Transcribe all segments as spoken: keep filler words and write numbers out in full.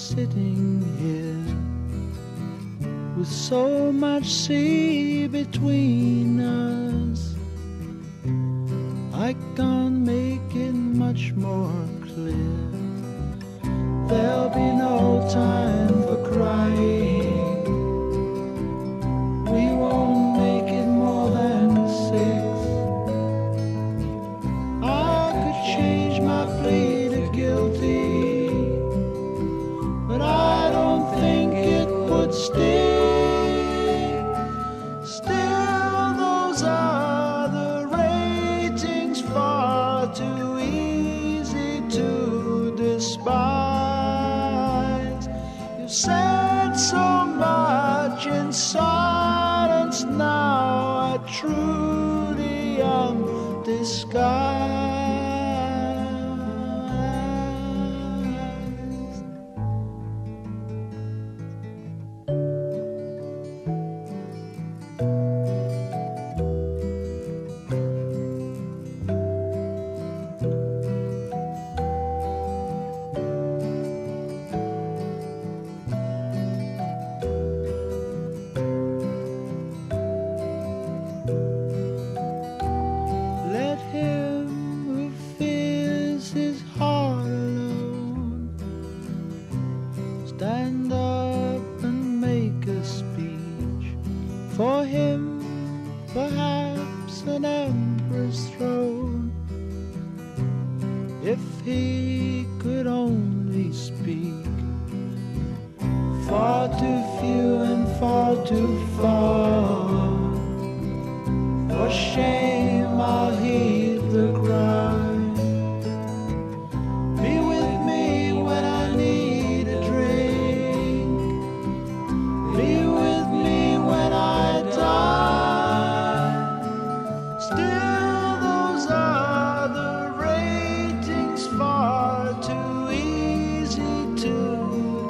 sitting here with so much sea between us. I can't make it much more clear. There'll be no time for crying. We won't make it more than six. I could change my plea to guilty, but I don't think it would stick. Still, those are the ratings far too easy to despise. You've said so much in silence now, I truly am disguised. Let him who fears his heart alone stand up and make a speech. For him, perhaps an emperor's throne, if he could only speak. Far too few and far too far. For shame I'll heed the cry. Be with me when I need a drink. Be with me when I die. Still, those are the ratings far too easy to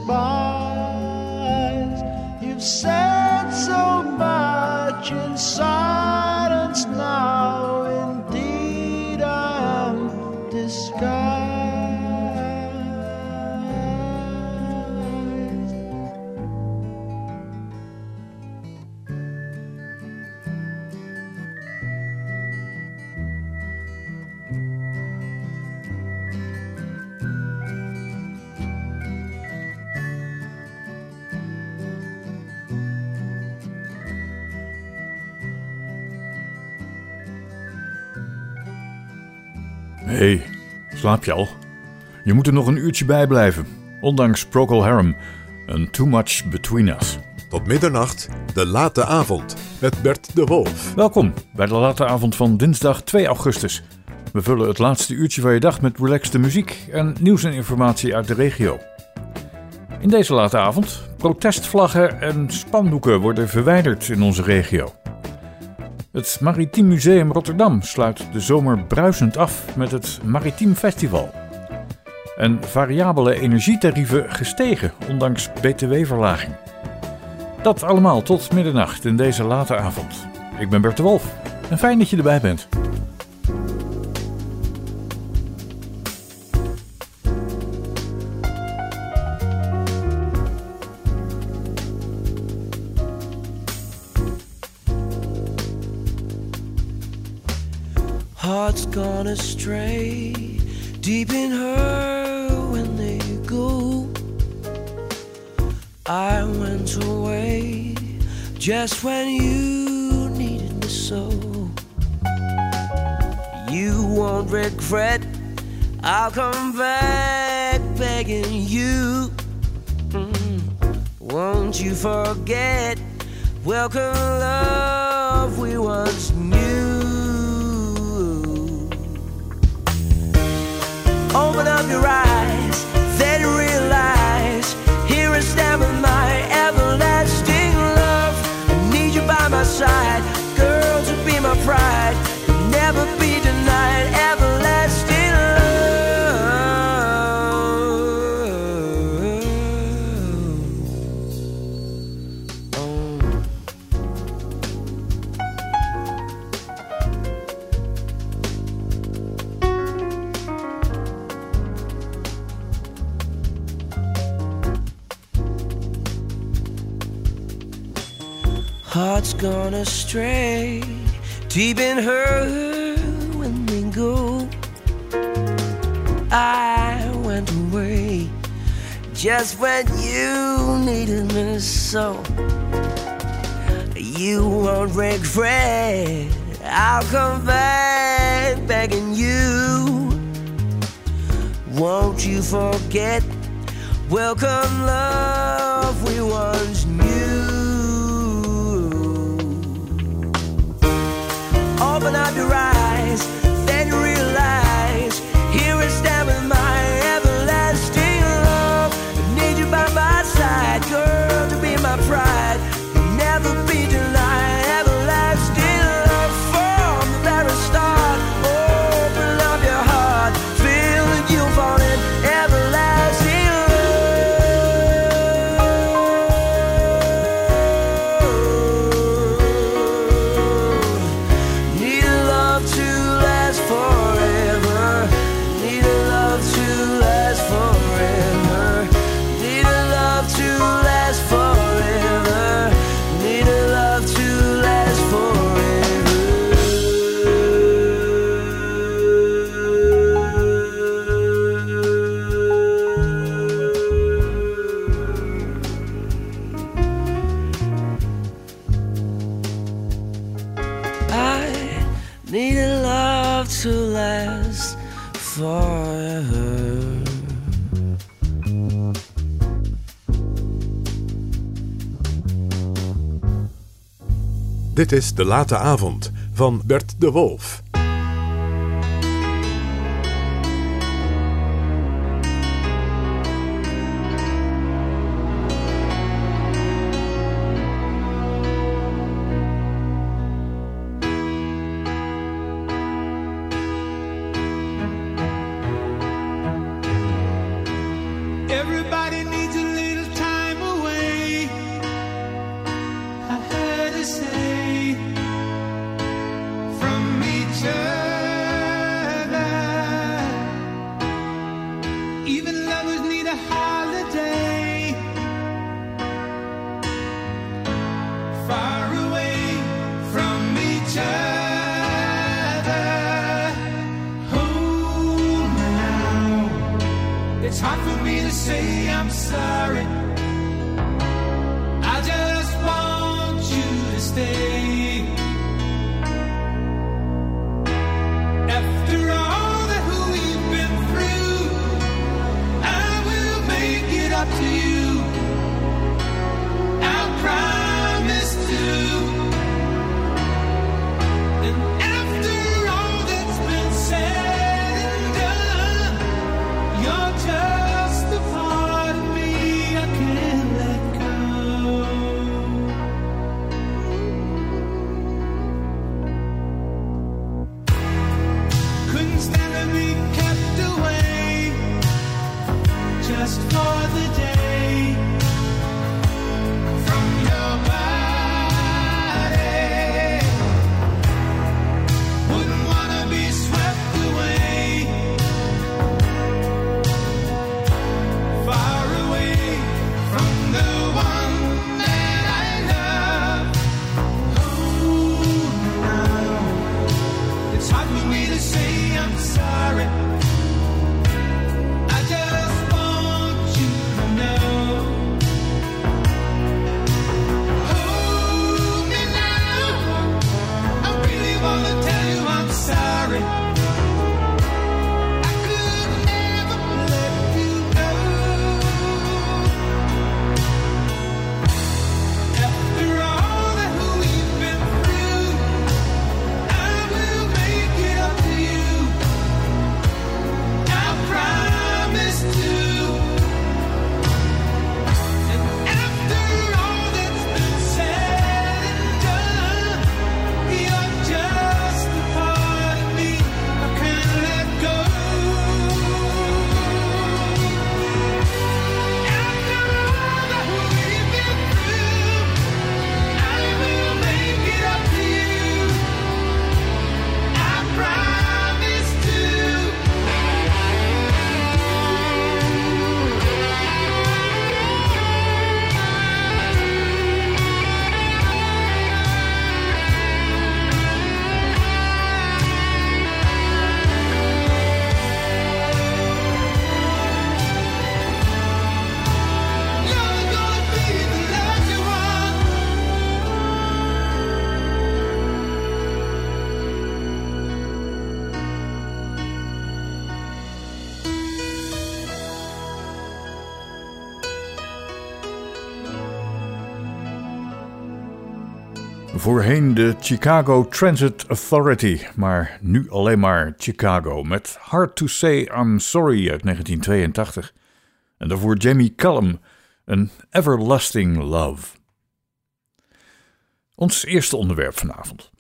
despise. You've said so much in silence now, indeed I am disguised. Hé, hey, slaap je al? Je moet er nog een uurtje bij blijven, ondanks Procol Harum en Too Much Between Us. Tot middernacht, de late avond, met Bert de Wolf. Welkom bij de late avond van dinsdag twee augustus. We vullen het laatste uurtje van je dag met relaxte muziek en nieuws en informatie uit de regio. In deze late avond, protestvlaggen en spandoeken worden verwijderd in onze regio. Het Maritiem Museum Rotterdam sluit de zomer bruisend af met het Maritiem Festival. En variabele energietarieven gestegen, ondanks B T W-verlaging. Dat allemaal tot middernacht in deze late avond. Ik ben Bert de Wolf en fijn dat je erbij bent. Hearts gone astray, deep in her when they go. I went away just when you needed me so. You won't regret, I'll come back begging you. Mm. Won't you forget, welcome love we once knew. Open up your eyes, then realize, here I stand with my everlasting love. I need you by my side, girl, to be my pride, never be denied, everlasting love. Oh. heart's gone astray, deep in her when we go. I went away just when you needed me so. You won't regret, I'll come back begging you. Won't you forget, welcome love we once knew. Open up your eyes, then realize, here I stand with my everlasting love. I need you by my side, girl, to be my pride. You'll never be denied, everlasting love from the very start. Open up your heart, feel that you'll fall in everlasting love. Need a love to last forever. Need a love to last forever. Need a love to last forever. Need a love to last forever. I need a love to last forever. Dit is De Late Avond van Bert de Wolf. Everybody needs a little time away, I heard her say, from each other. Even lovers need a holiday, far away from each other. Hold me now, it's hard for me to say I'm sorry. I just want you to stay. After all that we've been through, I will make it up to you. I promise to. And after all that's been said and done, you're just a part of me I can't let go. Couldn't stand to be kept away just for the day. Voorheen de Chicago Transit Authority, maar nu alleen maar Chicago met Hard to Say I'm Sorry uit negentien tweeëntachtig. En daarvoor Jamie Cullum, een Everlasting Love. Ons eerste onderwerp vanavond.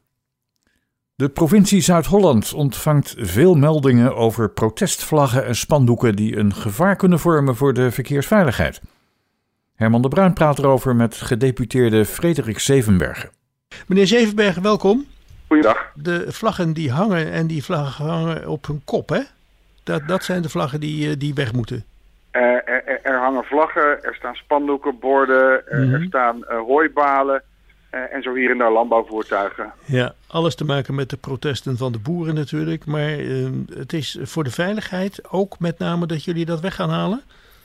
De provincie Zuid-Holland ontvangt veel meldingen over protestvlaggen en spandoeken die een gevaar kunnen vormen voor de verkeersveiligheid. Herman de Bruin praat erover met gedeputeerde Frederik Zevenbergen. Meneer Zevenbergen, welkom. Goeiedag. De vlaggen die hangen en die vlaggen hangen op hun kop, hè? Dat, dat zijn de vlaggen die, die weg moeten. Uh, er, er hangen vlaggen, er staan spandoeken, borden, er, mm-hmm. er staan uh, hooibalen uh, en zo hier en daar landbouwvoertuigen. Ja, alles te maken met de protesten van de boeren natuurlijk. Maar uh, het is voor de veiligheid ook met name dat jullie dat weg gaan halen?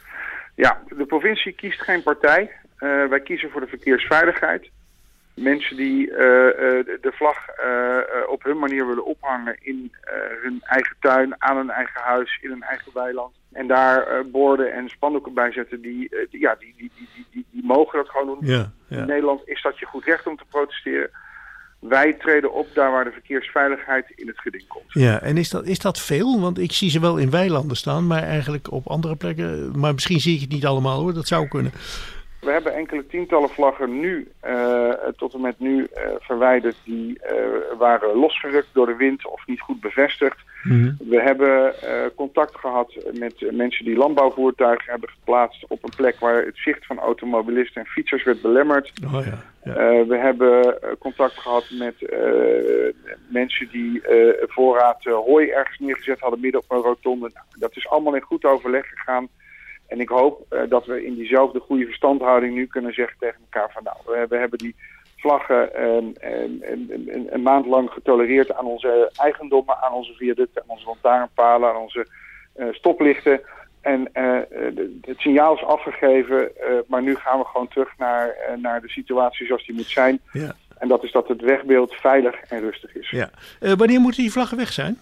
Ja, de provincie kiest geen partij. Uh, wij kiezen voor de verkeersveiligheid. Mensen die uh, uh, de vlag uh, uh, op hun manier willen ophangen in uh, hun eigen tuin, aan hun eigen huis, in hun eigen weiland. En daar uh, borden en spandoeken bij zetten, die, uh, die, ja, die, die, die, die, die, die mogen dat gewoon doen. Ja, ja. In Nederland is dat je goed recht om te protesteren. Wij treden op daar waar de verkeersveiligheid in het geding komt. Ja, en is dat, is dat veel? Want ik zie ze wel in weilanden staan, maar eigenlijk op andere plekken. Maar misschien zie ik het niet allemaal hoor, dat zou kunnen. We hebben enkele tientallen vlaggen nu, uh, tot en met nu, uh, verwijderd die uh, waren losgerukt door de wind of niet goed bevestigd. Mm-hmm. We hebben uh, contact gehad met uh, mensen die landbouwvoertuigen hebben geplaatst op een plek waar het zicht van automobilisten en fietsers werd belemmerd. Oh ja, ja. Uh, we hebben uh, contact gehad met uh, mensen die uh, voorraad uh, hooi ergens neergezet hadden midden op een rotonde. Nou, dat is allemaal in goed overleg gegaan. En ik hoop uh, dat we in diezelfde goede verstandhouding nu kunnen zeggen tegen elkaar van nou, we, we hebben die vlaggen uh, een, een, een, een maand lang getolereerd aan onze eigendommen, aan onze viaducten, aan onze lantaarnpalen, aan onze uh, stoplichten. En uh, de, het signaal is afgegeven, uh, maar nu gaan we gewoon terug naar, uh, naar de situatie zoals die moet zijn. Ja. En dat is dat het wegbeeld veilig en rustig is. Ja. Uh, wanneer moeten die vlaggen weg zijn?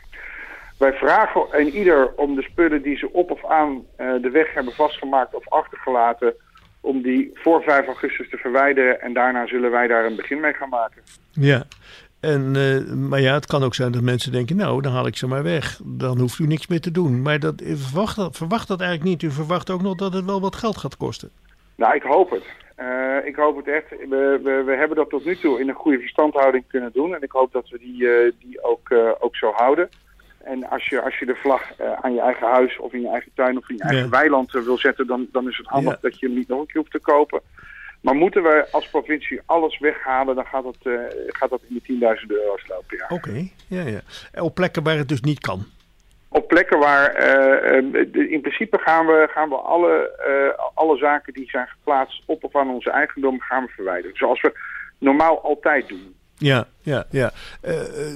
Wij vragen een ieder om de spullen die ze op of aan uh, de weg hebben vastgemaakt of achtergelaten, om die voor vijf augustus te verwijderen. En daarna zullen wij daar een begin mee gaan maken. Ja, en, uh, maar ja, het kan ook zijn dat mensen denken, nou, dan haal ik ze maar weg. Dan hoeft u niks meer te doen. Maar dat, verwacht, dat, verwacht dat eigenlijk niet. U verwacht ook nog dat het wel wat geld gaat kosten. Nou, ik hoop het. Uh, ik hoop het echt. We, we, we hebben dat tot nu toe in een goede verstandhouding kunnen doen. En ik hoop dat we die, uh, die ook, uh, ook zo houden. En als je, als je de vlag uh, aan je eigen huis of in je eigen tuin of in je eigen ja. weiland uh, wil zetten, dan, dan is het handig ja. dat je hem niet nog een keer hoeft te kopen. Maar moeten we als provincie alles weghalen, dan gaat dat, uh, gaat dat in de tienduizenden euro's lopen. Ja. Oké, okay. ja, ja. En op plekken waar het dus niet kan? Op plekken waar, uh, uh, in principe gaan we, gaan we alle, uh, alle zaken die zijn geplaatst op of aan onze eigendom gaan we verwijderen. Zoals we normaal altijd doen. Ja, ja, ja. Uh,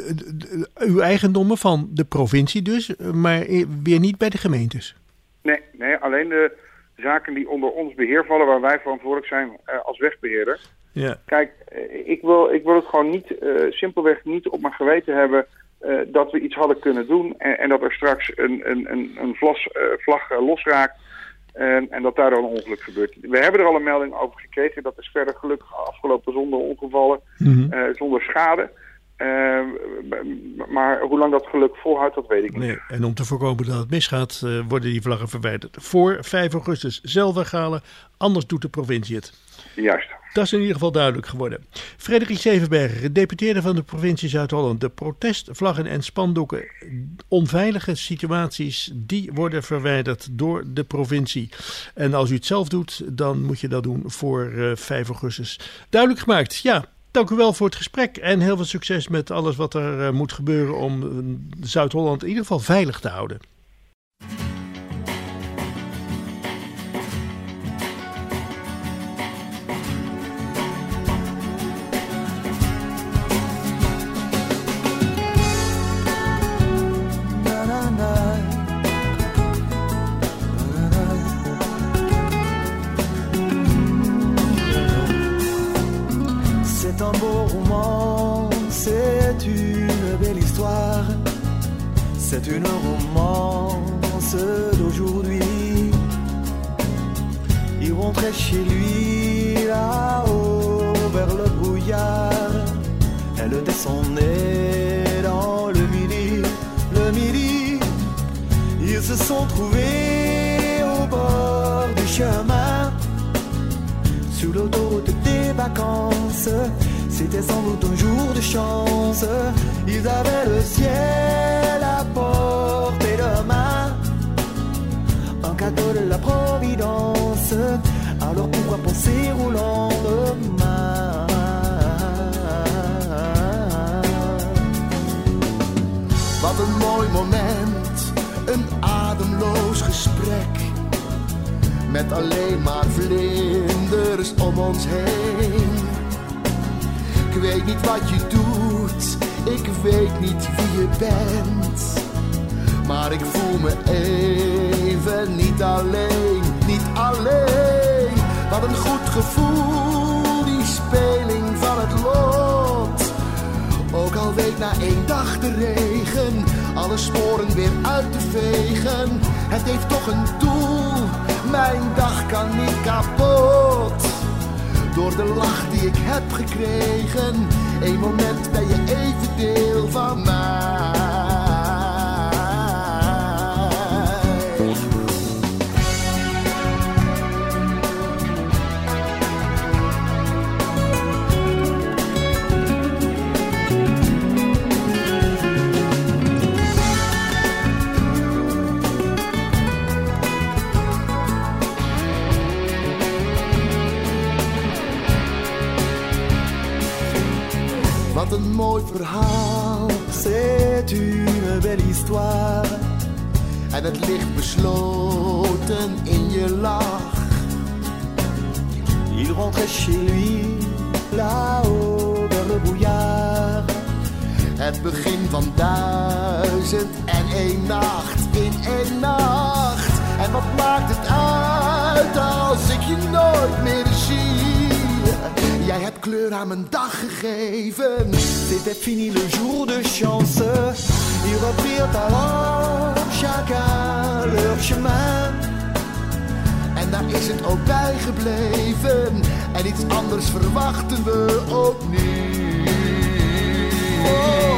uw eigendommen van de provincie dus, maar weer niet bij de gemeentes? Nee, nee, alleen de zaken die onder ons beheer vallen, waar wij verantwoordelijk zijn uh, als wegbeheerder. Ja. Kijk, uh, ik, wil, ik wil het gewoon niet, uh, simpelweg niet op mijn geweten hebben uh, dat we iets hadden kunnen doen en, en dat er straks een, een, een, een vlas, uh, vlag uh, losraakt. En, en dat daar dan een ongeluk gebeurt. We hebben er al een melding over gekregen. Dat is verder gelukkig afgelopen zonder ongevallen, mm-hmm. uh, zonder schade. Uh, maar hoe lang dat geluk volhoudt, dat weet ik niet. Nee, en om te voorkomen dat het misgaat, uh, worden die vlaggen verwijderd. Voor vijf augustus zelf weghalen, anders doet de provincie het. Juist. Dat is in ieder geval duidelijk geworden. Frederik Zevenbergen, gedeputeerde van de provincie Zuid-Holland. De protestvlaggen en spandoeken, onveilige situaties, die worden verwijderd door de provincie. En als u het zelf doet, dan moet je dat doen voor uh, vijf augustus. Duidelijk gemaakt, ja. Dank u wel voor het gesprek en heel veel succes met alles wat er uh, moet gebeuren om uh, Zuid-Holland in ieder geval veilig te houden. C'est un beau roman, c'est une belle histoire, c'est une romance d'aujourd'hui. Il rentrait chez lui là-haut vers le brouillard, Elle descendait dans le midi, le midi. Ils se sont trouvés au bord du chemin, sur l'autoroute des vacances. C'était sans doute un jour de chance. Ils avaient le ciel à portée de main, un cadeau de la Providence. Alors pourquoi penser au lendemain? Wat een mooi moment, een ademloos gesprek, met alleen maar vlinders om ons heen. Ik weet niet wat je doet, ik weet niet wie je bent, maar ik voel me even niet alleen, niet alleen. Wat een goed gevoel, die speling van het lot. Ook al week na één dag de regen alle sporen weer uit te vegen. Het heeft toch een doel, mijn dag kan niet kapot. Door de lach die ik heb gekregen, één moment ben je even deel van mij. Wat een mooi verhaal, c'est une belle histoire. En het ligt besloten in je lach. Il rentrait chez lui, là-haut vers le brouillard. Het begin van duizend en één nacht in één nacht. En wat maakt het uit als ik je nooit meer zie? Jij hebt kleur aan mijn dag gegeven. C'était fini le jour de chance. Ils reprirent alors chacun leur chemin. En daar is het ook bij gebleven. En iets anders verwachten we ook niet. Oh.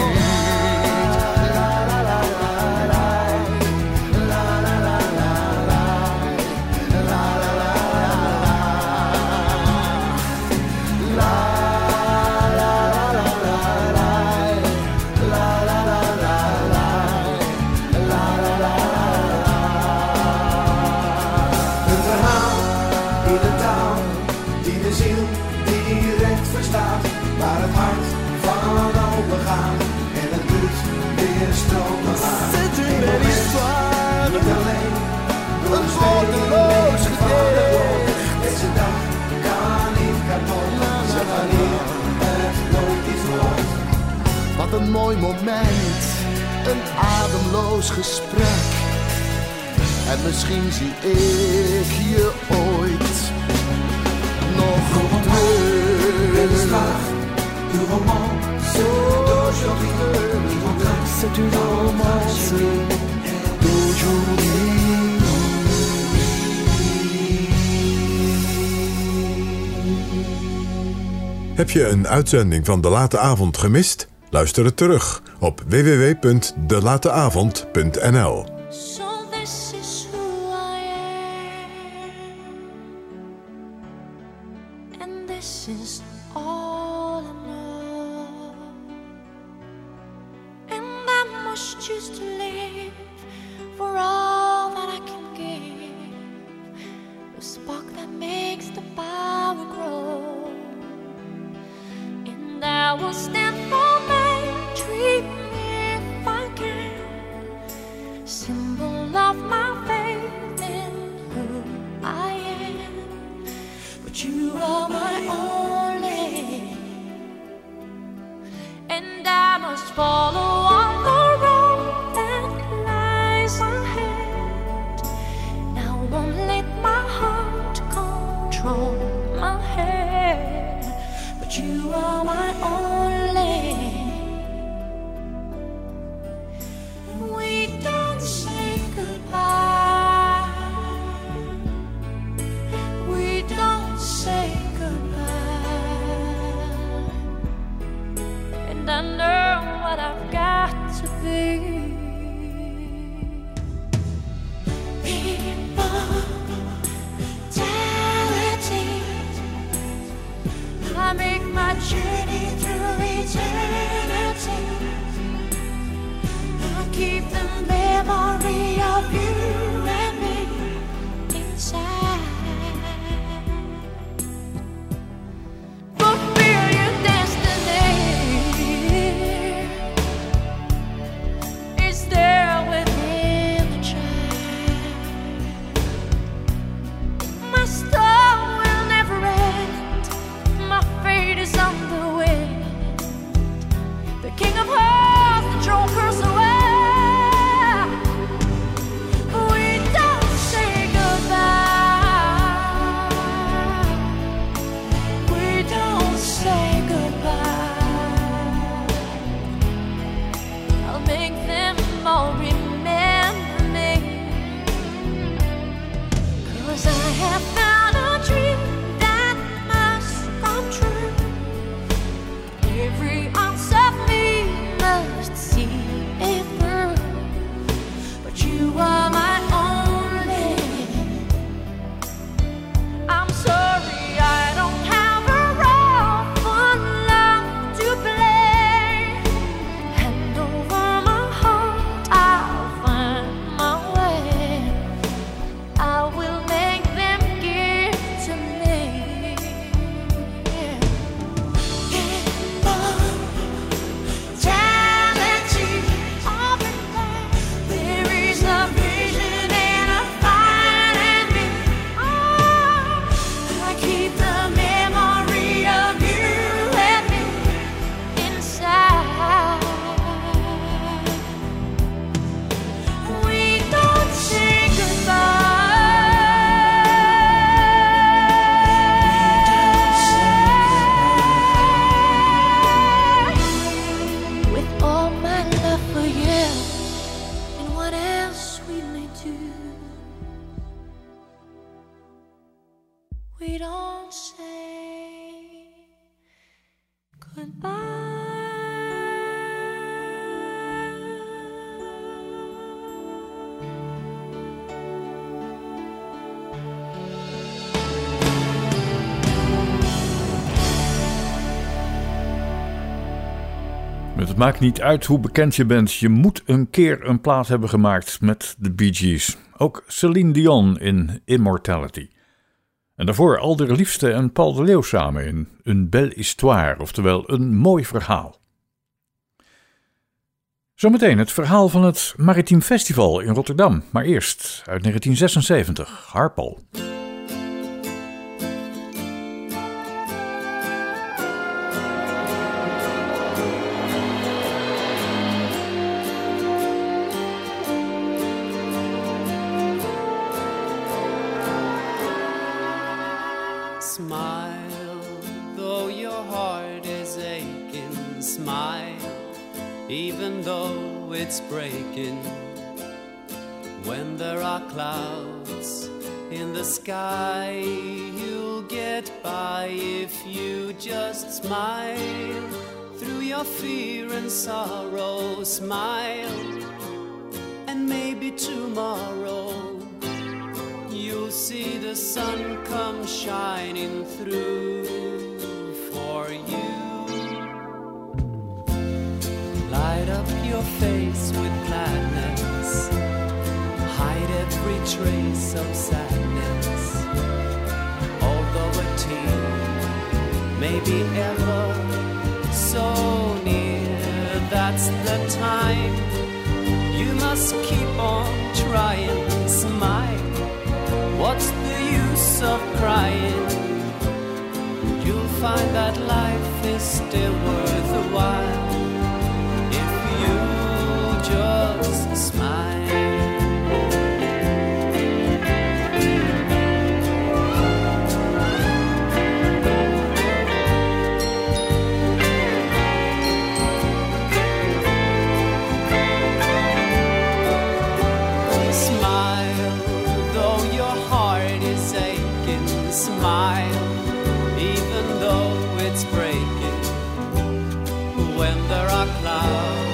Wat een mooi moment, een ademloos gesprek. En misschien zie ik je ooit nog terug. Du romance d'aujourd'hui, c'est une romance d'aujourd'hui. Heb je een uitzending van De Late Avond gemist? Luister het terug op w w w punt de late avond punt n l. So this is who I am, and this is all I know, and I must choose to live for all that I can give, the spark that makes the power grow, and I will stand for my dream if I can, symbol of my faith in who I am. But you are my only, and I must follow on the road that lies ahead. Now won't let my heart control my head, but you are my only. We don't say goodbye, we don't say goodbye, and what I've got to be. Immortality. I make my journey through eternity. I keep the memory of you and me inside. Fulfill your destiny. It's there within the child. My storm will never end. My fate is on the wind. The king of hearts, the troll curse away. We don't say goodbye. We don't say goodbye. I'll make them all remember me. 'Cause I have found a dream that must come true. Every ounce of me must see it through. But you are my only. I'm sorry I don't have a role for love to play. Hand over my heart, I'll find my way. I will make them give to me. Immortality, all in there. There is a vision and a fire in me. Oh, I keep the memory of you and me inside. We don't say goodbye. With all my love for you and what else we may do, we don't say Het maakt niet uit hoe bekend je bent, je moet een keer een plaat hebben gemaakt met de Bee Gees. Ook Celine Dion in Immortality. En daarvoor Alder Liefste en Paul de Leeuw samen in Une Belle Histoire, oftewel een mooi verhaal. Zometeen het verhaal van het Maritiem Festival in Rotterdam, maar eerst uit negentien zesenzeventig, Harpal. Smile, though your heart is aching. Smile, even though it's breaking. When there are clouds in the sky, you'll get by if you just smile. Through your fear and sorrow, smile, and maybe tomorrow you'll see the sun come shining through for you. Light up your face with gladness, hide every trace of sadness. Although a tear may be ever so near, that's the time you must keep on trying. Smile, what's the use of crying? You'll find that life is still worthwhile if you just smile. Smile, even though it's breaking. When there are clouds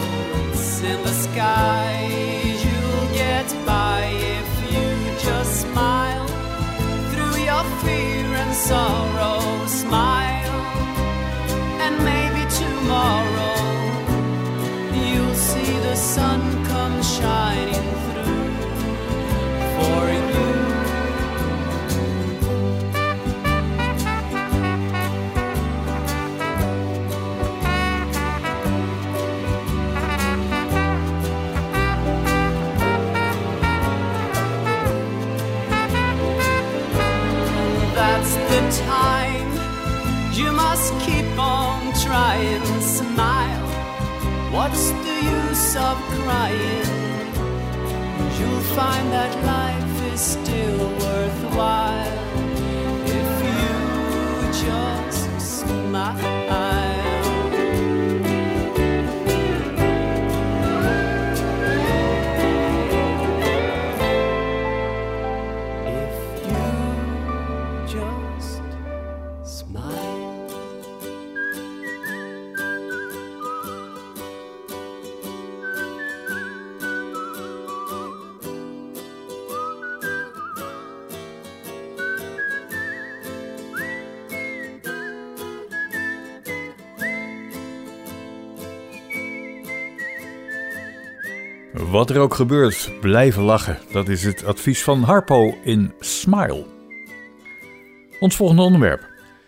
skies. You'll get by if you just smile through your fear and sorrow. Smile, and maybe tomorrow you'll see the sun come shining through for you. That's the time you must keep on trying. Smile, what's the use of crying? You'll find that life is still worthwhile if you just smile. Wat er ook gebeurt, blijven lachen. Dat is het advies van Harpo in Smile. Ons volgende onderwerp.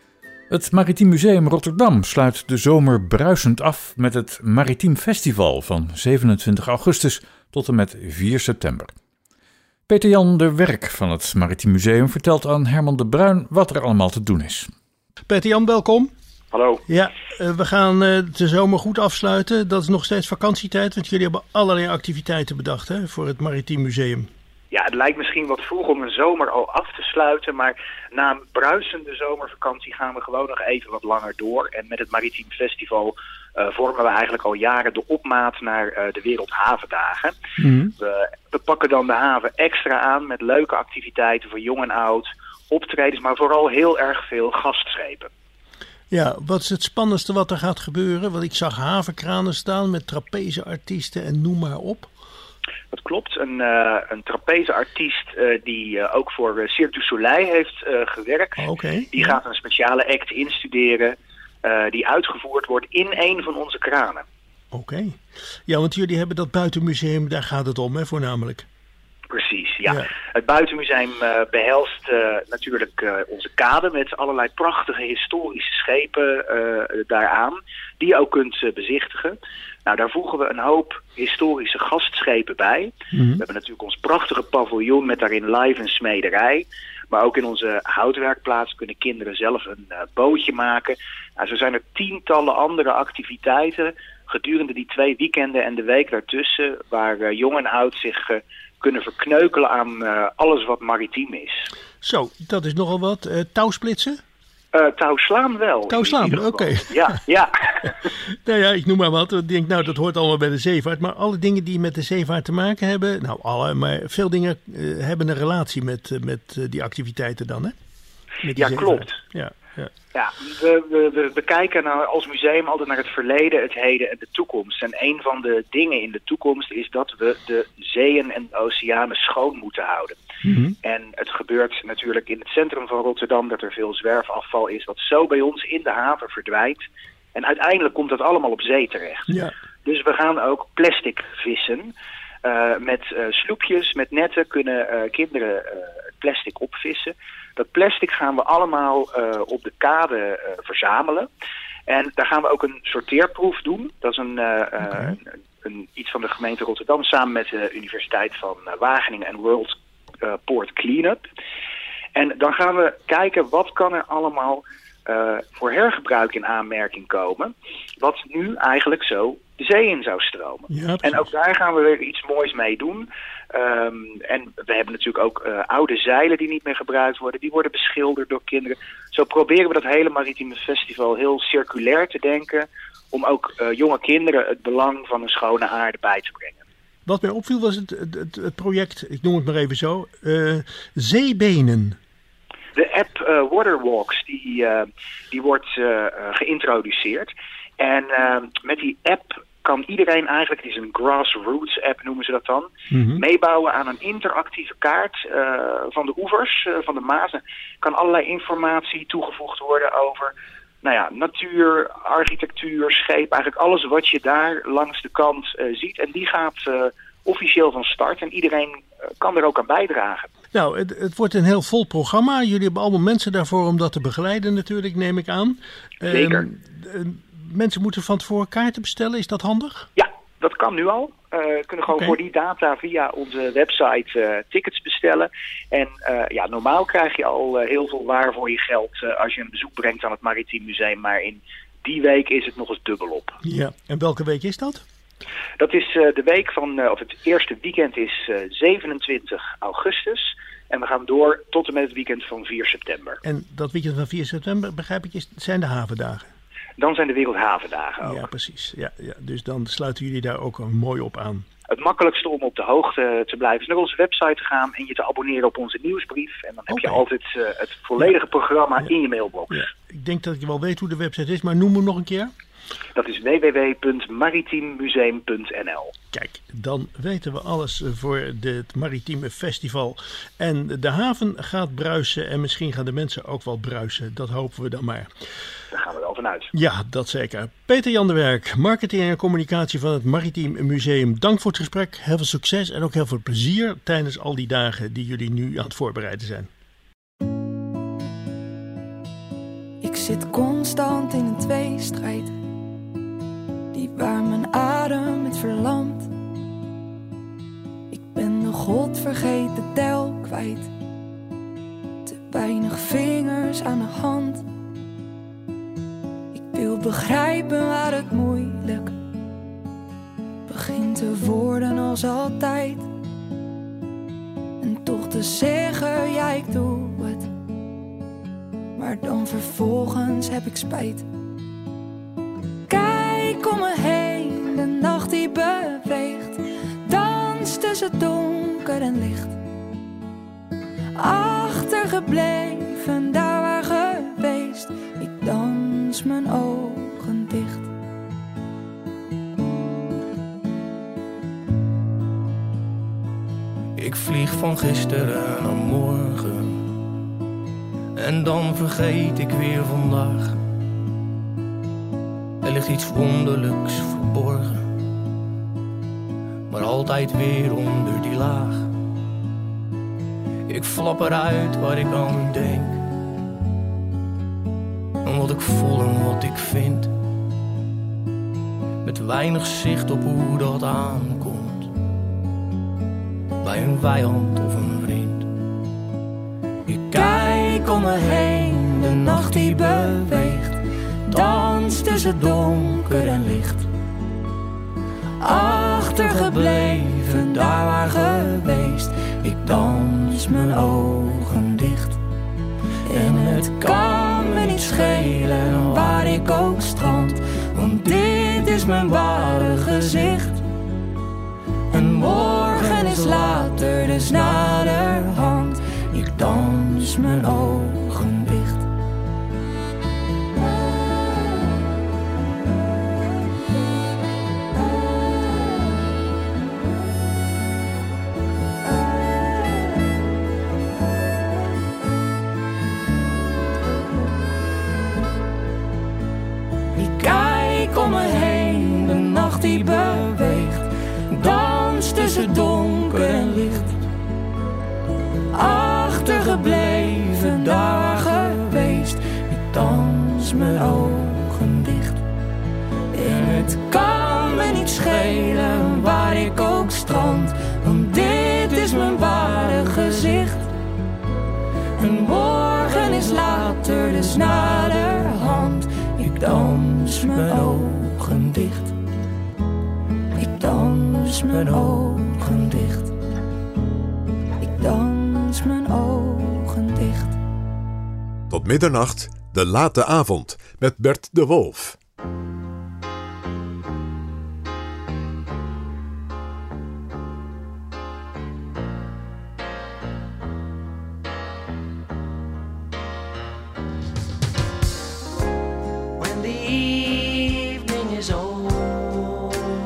Het Maritiem Museum Rotterdam sluit de zomer bruisend af met het Maritiem Festival van zevenentwintig augustus tot en met vier september. Peter-Jan de Werk van het Maritiem Museum vertelt aan Herman de Bruin wat er allemaal te doen is. Peter-Jan, welkom. Hallo. Ja, uh, we gaan uh, de zomer goed afsluiten. Dat is nog steeds vakantietijd, want jullie hebben allerlei activiteiten bedacht hè, voor het Maritiem Museum. Ja, het lijkt misschien wat vroeg om een zomer al af te sluiten, maar na een bruisende zomervakantie gaan we gewoon nog even wat langer door. En met het Maritiem Festival uh, vormen we eigenlijk al jaren de opmaat naar uh, de Wereldhavendagen. Mm-hmm. We, we pakken dan de haven extra aan met leuke activiteiten voor jong en oud, optredens, maar vooral heel erg veel gastschepen. Ja, wat is het spannendste wat er gaat gebeuren? Want ik zag havenkranen staan met trapezeartiesten en noem maar op. Dat klopt. Een, uh, een trapezeartiest uh, die uh, ook voor uh, Cirque du Soleil heeft uh, gewerkt. Oh, okay. Die gaat een speciale act instuderen uh, die uitgevoerd wordt in een van onze kranen. Oké. Okay. Ja, want jullie hebben dat buitenmuseum, daar gaat het om hè, voornamelijk. Precies, ja. ja. Het buitenmuseum uh, behelst uh, natuurlijk uh, onze kade met allerlei prachtige historische schepen uh, daaraan, die je ook kunt uh, bezichtigen. Nou, daar voegen we een hoop historische gastschepen bij. Mm-hmm. We hebben natuurlijk ons prachtige paviljoen met daarin live een smederij. Maar ook in onze houtwerkplaats kunnen kinderen zelf een uh, bootje maken. Nou, zo zijn er tientallen andere activiteiten gedurende die twee weekenden en de week daartussen, waar uh, jong en oud zich uh, kunnen verkneukelen aan uh, alles wat maritiem is. Zo, dat is nogal wat. Uh, touwsplitsen? Uh, touwslaan wel. Touwslaan, oké. Okay. Ja, ja. Nou ja, ik noem maar wat. Ik denk, nou, dat hoort allemaal bij de zeevaart. Maar alle dingen die met de zeevaart te maken hebben, nou alle, maar veel dingen uh, hebben een relatie met, uh, met uh, die activiteiten dan, hè? Ja, zeevaart. Klopt. Ja, ja. Ja, we, we, we, we kijken nou als museum altijd naar het verleden, het heden en de toekomst. En een van de dingen in de toekomst is dat we de zeeën en de oceanen schoon moeten houden. Mm-hmm. En het gebeurt natuurlijk in het centrum van Rotterdam dat er veel zwerfafval is, wat zo bij ons in de haven verdwijnt. En uiteindelijk komt dat allemaal op zee terecht. Ja. Dus we gaan ook plastic vissen. Uh, met uh, sloepjes, met netten kunnen uh, kinderen uh, plastic opvissen. Dat plastic gaan we allemaal uh, op de kade uh, verzamelen. En daar gaan we ook een sorteerproef doen. Dat is een, uh, okay. uh, een, een, iets van de gemeente Rotterdam samen met de Universiteit van uh, Wageningen en World uh, Port Cleanup. En dan gaan we kijken wat kan er allemaal uh, voor hergebruik in aanmerking komen. Wat nu eigenlijk zo de zee in zou stromen. Ja, en ook daar gaan we weer iets moois mee doen. Um, en we hebben natuurlijk ook uh, oude zeilen die niet meer gebruikt worden. Die worden beschilderd door kinderen. Zo proberen we dat hele Maritieme Festival heel circulair te denken. Om ook uh, jonge kinderen het belang van een schone aarde bij te brengen. Wat mij opviel was het, het, het project, ik noem het maar even zo, uh, Zeebenen. De app uh, Waterwalks, die, uh, die wordt uh, geïntroduceerd. En uh, met die app kan iedereen eigenlijk, het is een grassroots app noemen ze dat dan, Mhm. meebouwen aan een interactieve kaart uh, van de oevers, uh, van de Maas. Er kan allerlei informatie toegevoegd worden over nou ja, natuur, architectuur, scheep, eigenlijk alles wat je daar langs de kant uh, ziet. En die gaat uh, officieel van start en iedereen uh, kan er ook aan bijdragen. Nou, het, het wordt een heel vol programma. Jullie hebben allemaal mensen daarvoor om dat te begeleiden natuurlijk, neem ik aan. Zeker. Uh, uh, mensen moeten van tevoren kaarten bestellen, is dat handig? Ja, dat kan nu al. Uh, we kunnen gewoon Oké. voor die data via onze website uh, tickets bestellen. En uh, ja, normaal krijg je al uh, heel veel waar voor je geld uh, als je een bezoek brengt aan het Maritiem Museum. Maar in die week is het nog eens dubbelop. Ja, en welke week is dat? Dat is uh, de week van, uh, of het eerste weekend is uh, zevenentwintig augustus. En we gaan door tot en met het weekend van vier september. En dat weekend van vier september, begrijp ik, is, zijn de havendagen. Dan zijn de Wereldhavendagen ook. Ja, precies. Ja, ja, dus dan sluiten jullie daar ook mooi op aan. Het makkelijkste om op de hoogte te blijven is naar onze website te gaan en je te abonneren op onze nieuwsbrief. En dan heb Oké. je altijd uh, het volledige programma Ja. in je mailbox. Ja, ik denk dat ik wel weet hoe de website is, maar noem hem nog een keer. Dat is w w w punt maritiemuseum punt n l. Kijk, dan weten we alles voor de- het Maritieme Festival. En de haven gaat bruisen en misschien gaan de mensen ook wel bruisen. Dat hopen we dan maar. Daar gaan we wel vanuit. Ja, dat zeker. Peter Jan de Werk, marketing en communicatie van het Maritiem Museum. Dank voor het gesprek. Heel veel succes en ook heel veel plezier tijdens al die dagen die jullie nu aan het voorbereiden zijn. Ik zit constant in een tweestrijd, die waar mijn adem het verlamt. Ik ben de godvergeten tel kwijt, te weinig vingers aan de hand. Ik wil begrijpen waar het moeilijk begint te worden als altijd. En toch te zeggen, ja ik doe het, maar dan vervolgens heb ik spijt. Kijk om me heen, de nacht die beweegt, dans tussen donker en licht. Achtergebleven, daar waar geweest, ik dans mijn ogen dicht. Ik vlieg van gisteren naar morgen en dan vergeet ik weer vandaag. Er ligt iets wonderlijks verborgen, maar altijd weer onder die laag. Ik flap eruit waar ik aan denk, en wat ik voel en wat ik vind, met weinig zicht op hoe dat aankomt, bij een vijand of een vriend. Ik Kijk om me heen, de nacht die beweegt, dans tussen donker en licht. Achtergebleven, daar waar geweest, ik dans mijn ogen dicht. En het kan me niet schelen waar ik ook strand, want dit is mijn ware gezicht. En morgen is later, dus naderhand, ik dans mijn ogen dicht. Ik kijk om me heen, de nacht die beweegt, dans tussen donker en licht. Achtergebleven, daar geweest, ik dans mijn ogen dicht. En het kan me niet schelen waar ik ook strand, want dit is mijn ware gezicht. En morgen is later, dus naderhand, ik dans mijn ogen dicht. Ik dans mijn ogen dicht. Ik dans mijn ogen dicht. Tot middernacht, de late avond, met Bert de Wolf. When the evening is over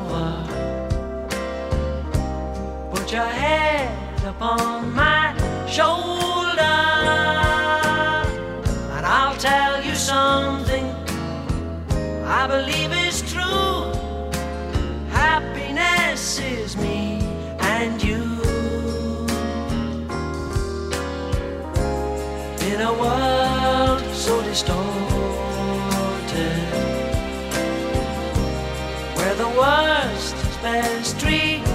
I believe is true. Happiness is me and you. In a world so distorted, where the worst is best treated,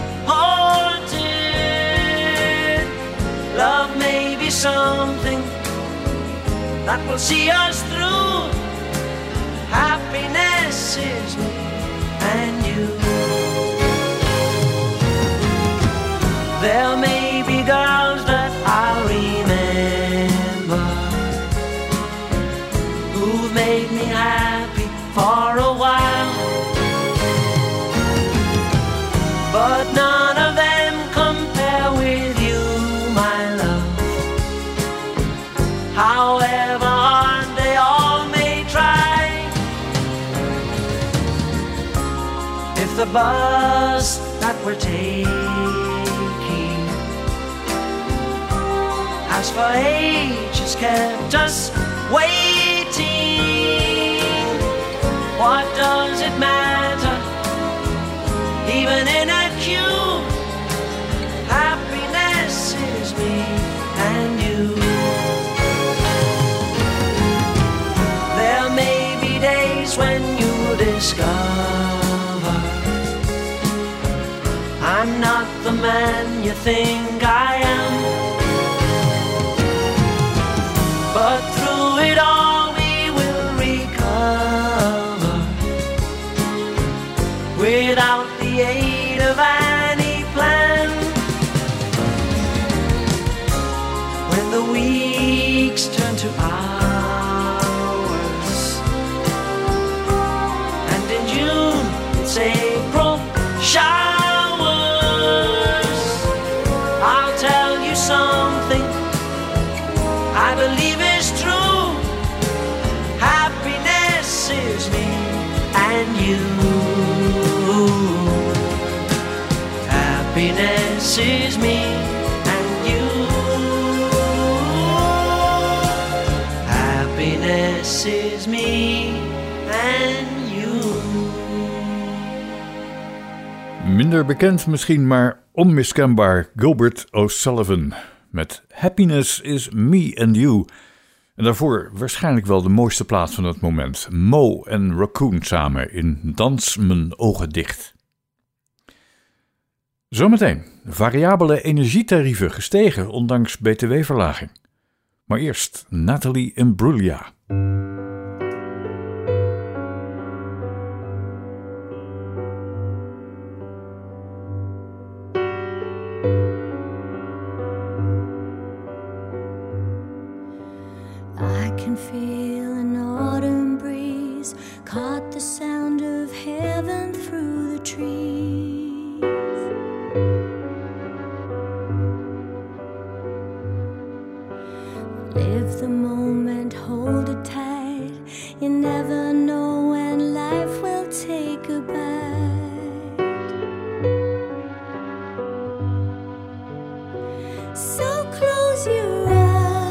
love may be something that will see us through. Happiness is me and you. There may be girls that I remember who've made me happy for a while, but none of them compare with you, my love. However hard they all may try, if the bus that we're taking has for ages kept us waiting, what does it matter, even in a queue? Happiness is me and you. There may be days when you discover I'm not the man you think I am, but through it all we will recover without the aid of any plan. When the weeks turn to hours, and in June it's April showers, I'll tell you something I believe is true. Happiness is me and you. Happiness is me and you. Happiness is me and you. Minder bekend misschien, maar onmiskenbaar Gilbert O'Sullivan met Happiness is me and you. En daarvoor waarschijnlijk wel de mooiste plaat van het moment. Mo en Raccoon samen in Dans mijn ogen dicht. Zometeen, variabele energietarieven gestegen ondanks B T W-verlaging. Maar eerst Nathalie Imbruglia. I can feel an autumn breeze, caught the sound of heaven through the trees. Live the moment, hold it tight. You never know when life will take a bite. So close your eyes.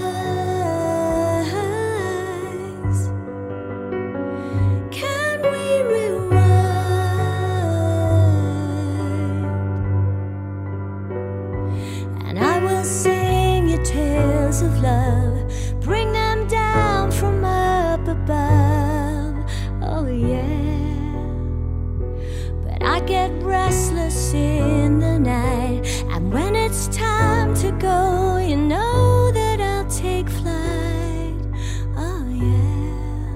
Tales of love, bring them down from up above. Oh yeah, but I get restless in the night, and when it's time to go, you know that I'll take flight. Oh yeah.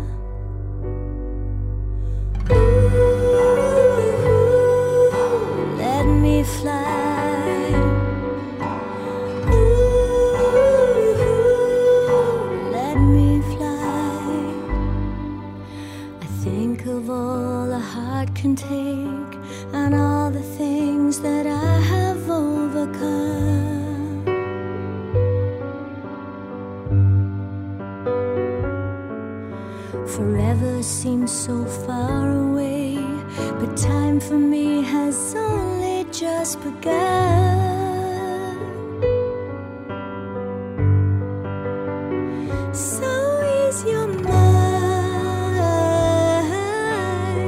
Ooh, let me fly. Of all a heart can take, and all the things that I have overcome. Forever seems so far away, but time for me has only just begun. So ease your mind.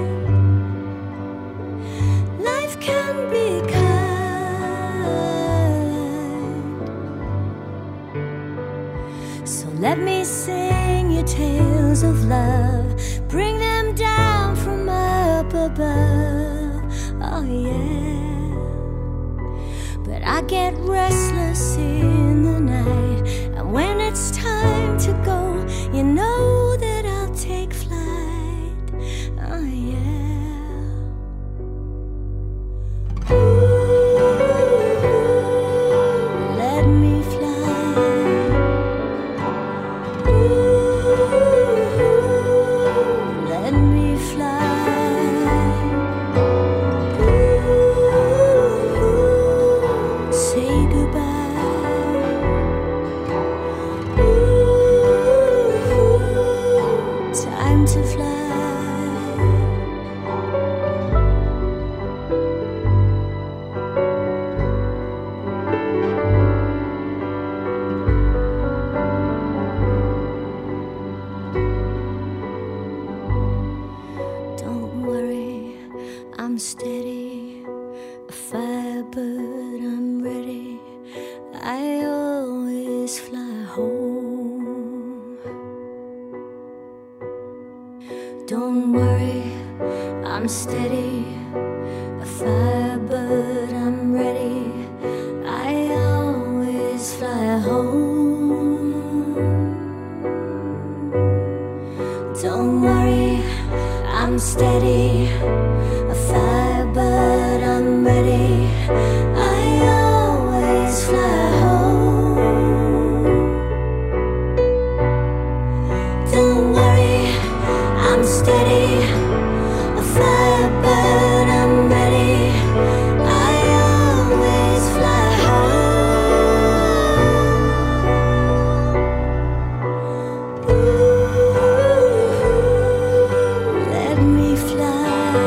tales of love, bring them down from up above. Oh yeah. But I get restless in the night, and when it's time to go, you know that I'll take flight. Oh yeah. Ooh, let me fly. Ooh, let me fly. Ooh, say goodbye. Ooh, time to fly. Don't worry, I'm steady, a firebird, I'm ready. I always fly home. Don't worry, I'm steady, a firebird, I'm ready. I always fly home. Don't worry, I'm steady, a firebird, I'm ready. I always fly home. Don't worry, I'm steady, a firebird, I'm ready. I always fly home. Ooh, let me fly.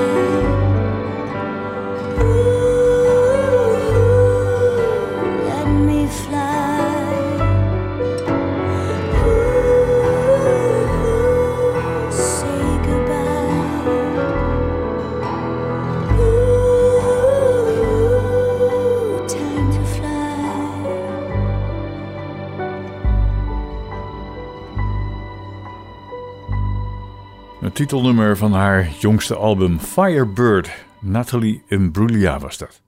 Ooh, let me fly. Ooh, say goodbye. Ooh, time to fly. Het titelnummer van haar jongste album Firebird, Nathalie Imbruglia was dat.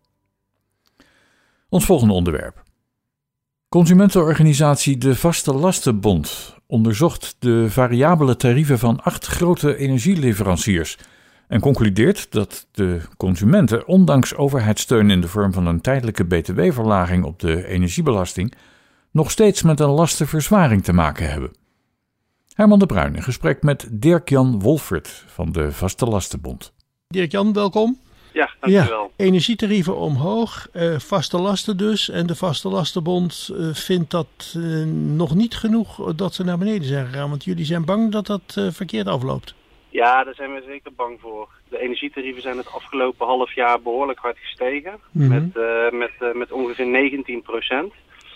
Ons volgende onderwerp. Consumentenorganisatie De Vaste Lastenbond onderzocht de variabele tarieven van acht grote energieleveranciers en concludeert dat de consumenten, ondanks overheidssteun in de vorm van een tijdelijke B T W-verlaging op de energiebelasting, nog steeds met een lastenverzwaring te maken hebben. Herman de Bruin in gesprek met Dirk-Jan Wolfert van de Vaste Lastenbond. Dirk-Jan, welkom. Ja, dankjewel. Ja, energietarieven omhoog, eh, vaste lasten dus. En de Vaste Lastenbond eh, vindt dat eh, nog niet genoeg dat ze naar beneden zijn gegaan. Want jullie zijn bang dat dat eh, verkeerd afloopt. Ja, daar zijn we zeker bang voor. De energietarieven zijn het afgelopen half jaar behoorlijk hard gestegen. Mhm. Met, uh, met, uh, met ongeveer negentien procent.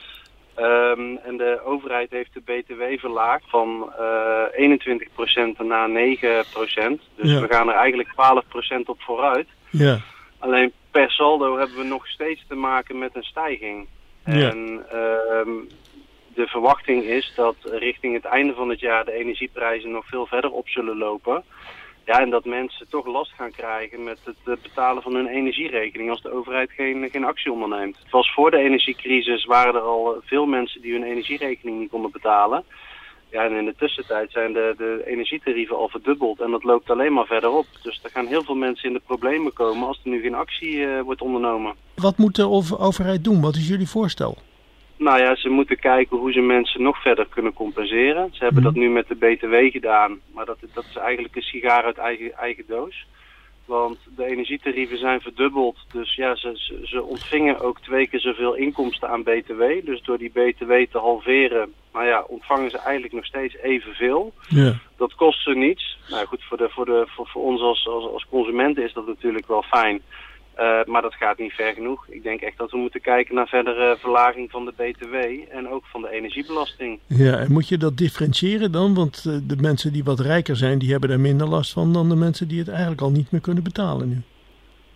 Um, en de overheid heeft de B T W verlaagd van uh, eenentwintig procent naar negen procent. Dus Ja. we gaan er eigenlijk twaalf procent op vooruit. Ja. Alleen per saldo hebben we nog steeds te maken met een stijging. Ja. En um, de verwachting is dat richting het einde van het jaar de energieprijzen nog veel verder op zullen lopen. Ja, en dat mensen toch last gaan krijgen met het uh, betalen van hun energierekening als de overheid geen, geen actie onderneemt. Het was voor de energiecrisis waren er al veel mensen die hun energierekening niet konden betalen. Ja, en in de tussentijd zijn de, de energietarieven al verdubbeld en dat loopt alleen maar verder op. Dus er gaan heel veel mensen in de problemen komen als er nu geen actie uh, wordt ondernomen. Wat moet de over- overheid doen? Wat is jullie voorstel? Nou ja, ze moeten kijken hoe ze mensen nog verder kunnen compenseren. Ze hebben dat nu met de B T W gedaan, maar dat, dat is eigenlijk een sigaar uit eigen, eigen doos. Want de energietarieven zijn verdubbeld, dus ja, ze, ze, ze ontvingen ook twee keer zoveel inkomsten aan B T W. Dus door die B T W te halveren, nou ja, ontvangen ze eigenlijk nog steeds evenveel. Ja. Dat kost ze niets. Nou goed, voor, de, voor, de, voor, voor ons als, als, als consumenten is dat natuurlijk wel fijn. Uh, maar dat gaat niet ver genoeg. Ik denk echt dat we moeten kijken naar verdere verlaging van de B T W en ook van de energiebelasting. Ja, en moet je dat differentiëren dan? Want uh, de mensen die wat rijker zijn, die hebben daar minder last van dan de mensen die het eigenlijk al niet meer kunnen betalen nu.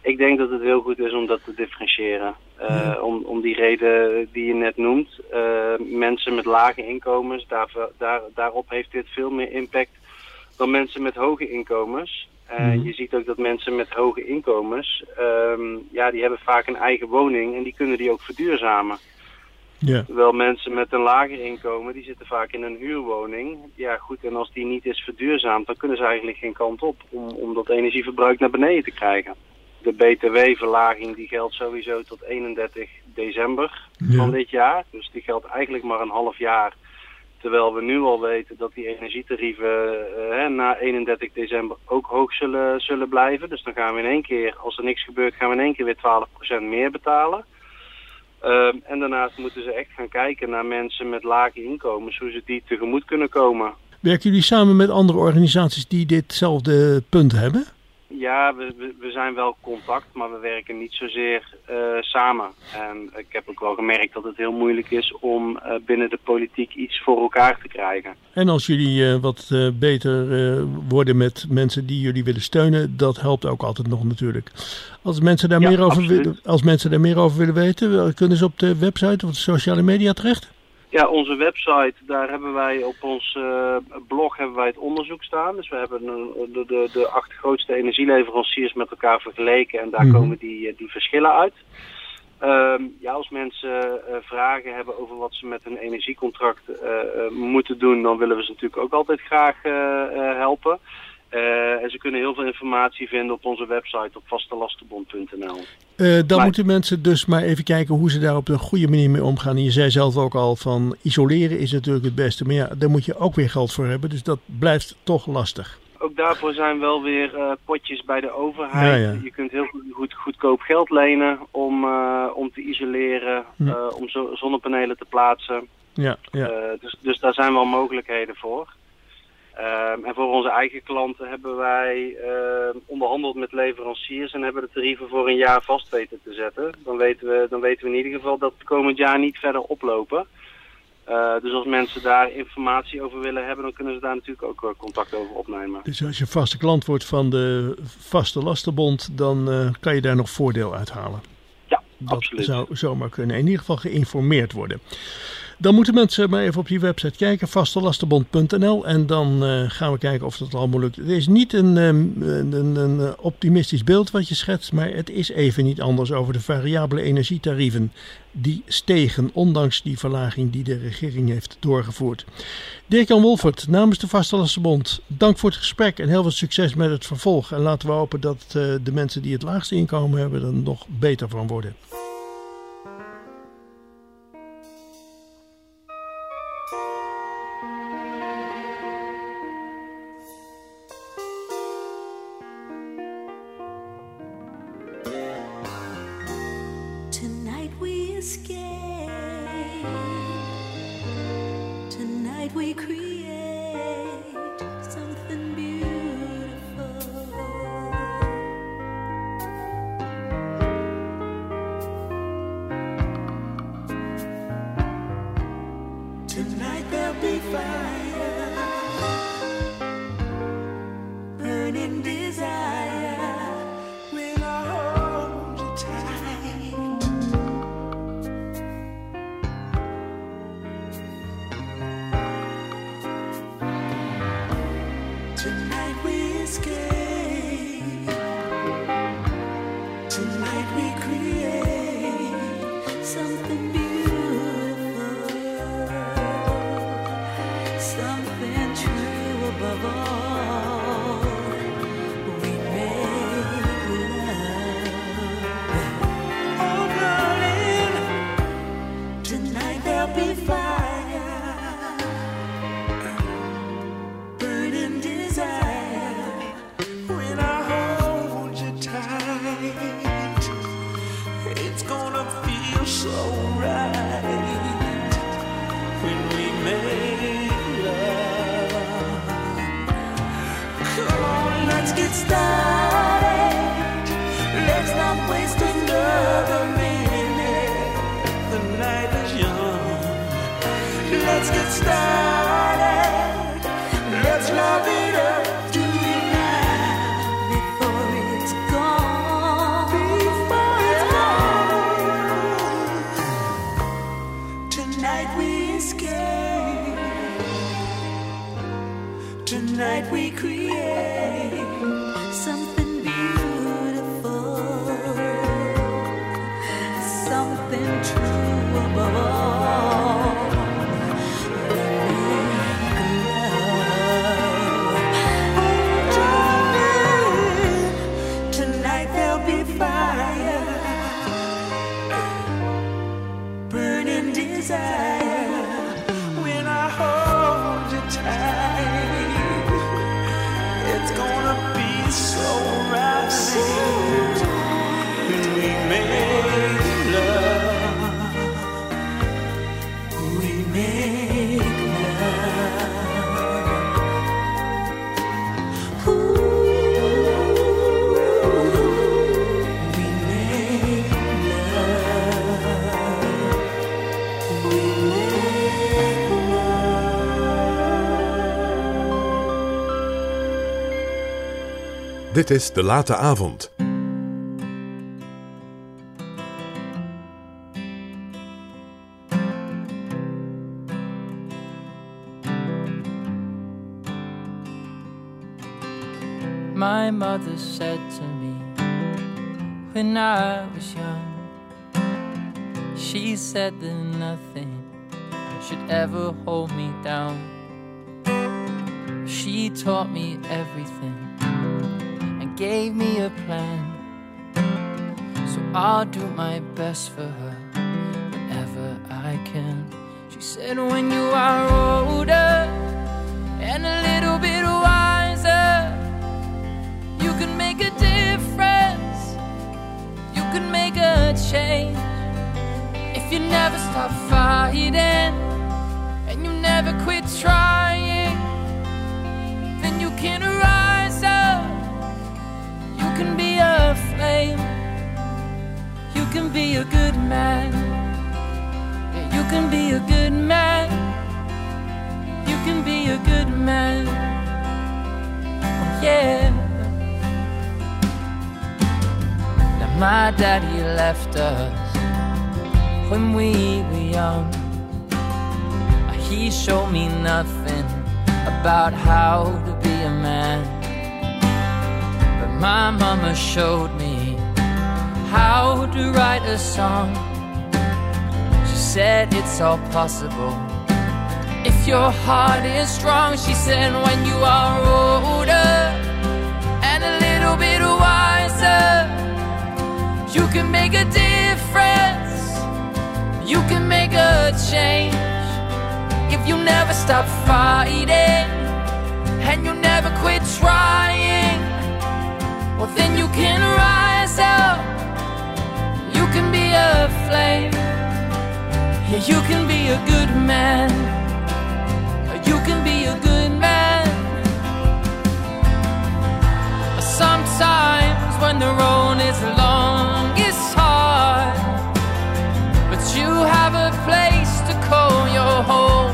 Ik denk dat het heel goed is om dat te differentiëren. Uh, ja. om, om die reden die je net noemt. Uh, mensen met lage inkomens, daar, daar, daarop heeft dit veel meer impact dan mensen met hoge inkomens. Uh, mm. Je ziet ook dat mensen met hoge inkomens, um, ja, die hebben vaak een eigen woning en die kunnen die ook verduurzamen. Ja. Terwijl mensen met een lager inkomen, die zitten vaak in een huurwoning. Ja goed, en als die niet is verduurzaamd, dan kunnen ze eigenlijk geen kant op om, om dat energieverbruik naar beneden te krijgen. De B T W-verlaging die geldt sowieso tot eenendertig december ja. van dit jaar. Dus die geldt eigenlijk maar een half jaar. Terwijl we nu al weten dat die energietarieven uh, na eenendertig december ook hoog zullen, zullen blijven. Dus dan gaan we in één keer, als er niks gebeurt, gaan we in één keer weer twaalf procent meer betalen. Uh, en daarnaast moeten ze echt gaan kijken naar mensen met lage inkomens, hoe ze die tegemoet kunnen komen. Werken jullie samen met andere organisaties die ditzelfde punt hebben? Ja, we, we, we zijn wel contact, maar we werken niet zozeer uh, samen. En ik heb ook wel gemerkt dat het heel moeilijk is om uh, binnen de politiek iets voor elkaar te krijgen. En als jullie uh, wat uh, beter uh, worden met mensen die jullie willen steunen, dat helpt ook altijd nog natuurlijk. Als mensen daar, ja, meer, over willen, als mensen daar meer over willen weten, kunnen ze op de website of de sociale media terecht? Ja, onze website, daar hebben wij op ons uh, blog hebben wij het onderzoek staan. Dus we hebben de, de, de acht grootste energieleveranciers met elkaar vergeleken en daar mm-hmm. komen die, die verschillen uit. Um, ja, als mensen uh, vragen hebben over wat ze met een energiecontract uh, uh, moeten doen, dan willen we ze natuurlijk ook altijd graag uh, uh, helpen. Uh, en ze kunnen heel veel informatie vinden op onze website op vastelastenbond punt n l. Uh, dan maar, moeten mensen dus maar even kijken hoe ze daar op een goede manier mee omgaan. En je zei zelf ook al van isoleren is natuurlijk het beste. Maar ja, daar moet je ook weer geld voor hebben. Dus dat blijft toch lastig. Ook daarvoor zijn wel weer uh, potjes bij de overheid. Ja, ja. Je kunt heel goed, goed goedkoop geld lenen om, uh, om te isoleren, ja. uh, om zo, zonnepanelen te plaatsen. Ja, ja. Uh, dus, dus daar zijn wel mogelijkheden voor. Um, en voor onze eigen klanten hebben wij uh, onderhandeld met leveranciers en hebben de tarieven voor een jaar vast weten te zetten. Dan weten we, dan weten we in ieder geval dat het komend jaar niet verder oplopen. Uh, dus als mensen daar informatie over willen hebben, dan kunnen ze daar natuurlijk ook uh, contact over opnemen. Dus als je vaste klant wordt van de Vaste Lastenbond, dan uh, kan je daar nog voordeel uithalen? Ja, dat absoluut. Dat zou zomaar kunnen. In ieder geval geïnformeerd worden. Dan moeten mensen maar even op die website kijken, vastelastenbond punt n l. En dan uh, gaan we kijken of dat allemaal lukt. Het is niet een, um, een, een optimistisch beeld wat je schetst, maar het is even niet anders over de variabele energietarieven. Die stegen, ondanks die verlaging die de regering heeft doorgevoerd. Dirk-Jan Wolfert, namens de Vastelastenbond, dank voor het gesprek en heel veel succes met het vervolg. En laten we hopen dat uh, de mensen die het laagste inkomen hebben er nog beter van worden. Before it's gone. Tonight we create something beautiful, something true above all. We make love. Oh, tonight, tonight there'll be fire, burning desire. When I hold you tight, it's gonna be so right. When we make love, we make love. Ooh, we make love. We make Dit is De Late Avond. My mother said to me when I was young, she said that nothing should ever hold me down. She taught me everything and gave me a plan, so I'll do my best for her whenever I can. She said when you are older and a little bit wiser, you can make a difference, you can make a change. If you never stop fighting and you never quit trying, then you can rise up, you can be a flame, you can be a good man, yeah, you can be a good man, you can be a good man, oh, yeah. Now my daddy left us when we were young. He showed me nothing about how to be a man, but my mama showed me how to write a song. She said it's all possible if your heart is strong. She said when you are older and a little bit wiser, you can make a difference, you can make a change. If you never stop fighting and you never quit trying, well then you can rise up, you can be a flame, yeah, you can be a good man, you can be a good man. Sometimes when the road is long, it's hard, but you have a place to call your home.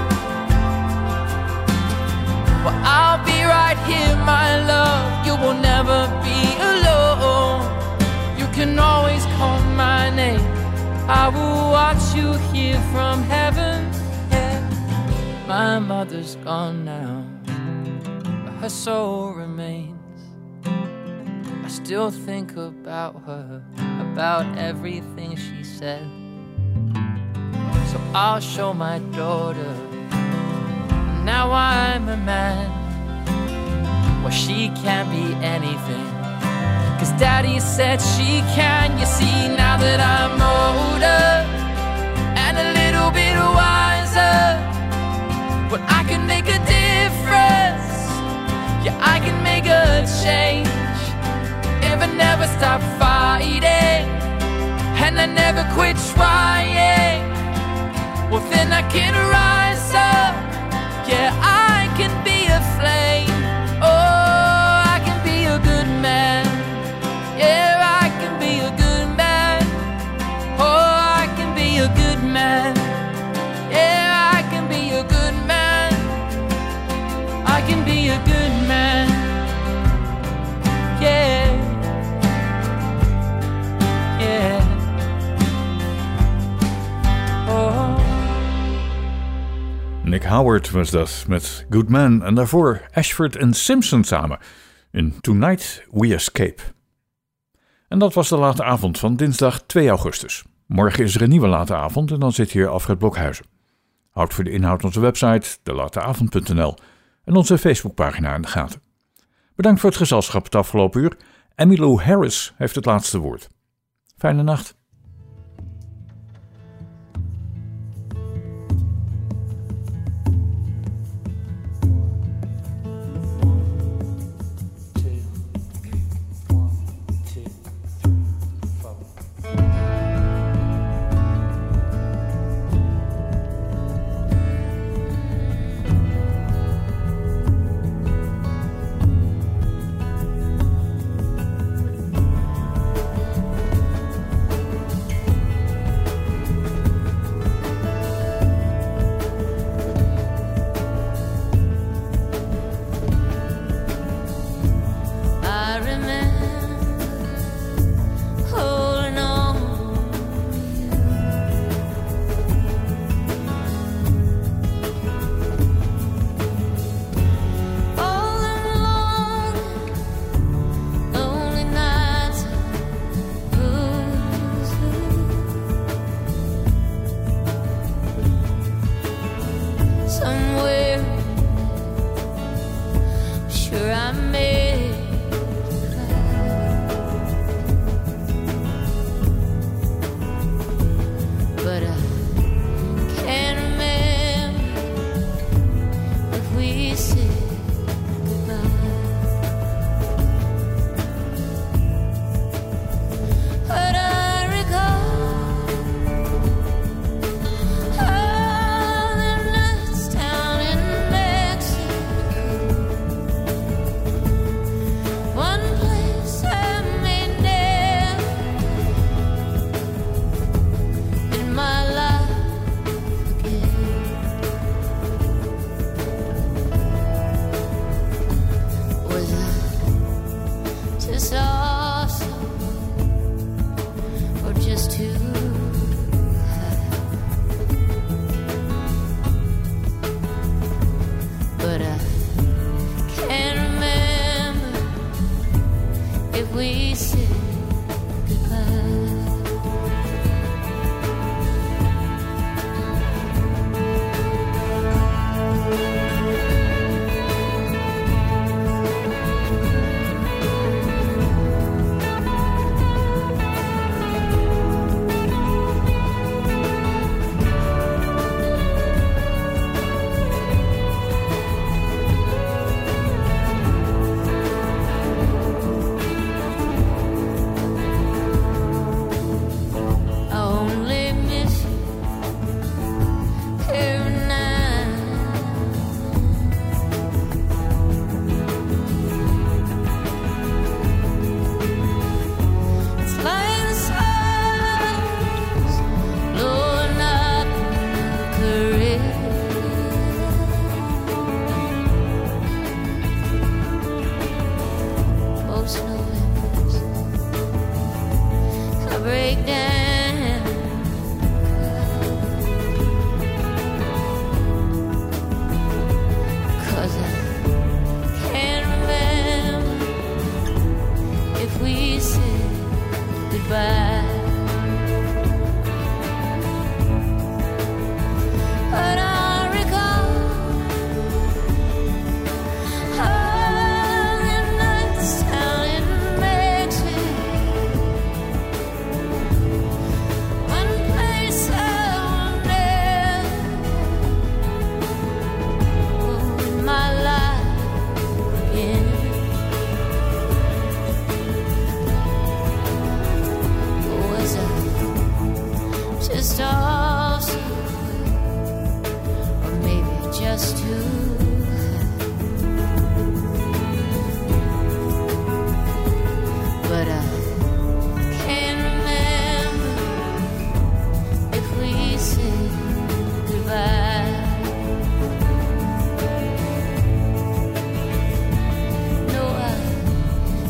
Well, I'll be right here, my love, you will never be alone. You can always call my name, I will watch you here from heaven, yeah. My mother's gone now, but her soul remains. I still think about her, about everything she said. So I'll show my daughter, now I'm a man. Well, she can't be anything, cause daddy said she can. You see, now that I'm older and a little bit wiser, but I can make a difference, yeah, I can make a change. If I never stop fighting and I never quit trying, well then I can rise up, yeah, I can be a flame. Oh, I can be a good man, yeah, I can be a good man. Oh, I can be a good man, yeah, I can be a good man, I can be a good man, yeah. Nick Howard was dat, met Good Man. En daarvoor Ashford en Simpson samen in Tonight We Escape. En dat was de late avond van dinsdag twee augustus. Morgen is er een nieuwe late avond en dan zit hier Alfred Blokhuizen. Houd voor de inhoud onze website, de lateavond punt n l en onze Facebookpagina in de gaten. Bedankt voor het gezelschap het afgelopen uur. Emmylou Harris heeft het laatste woord. Fijne nacht.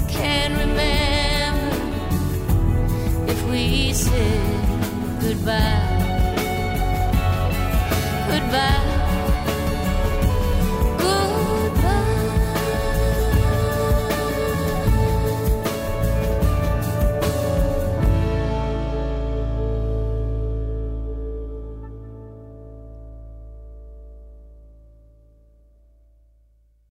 we said goodbye.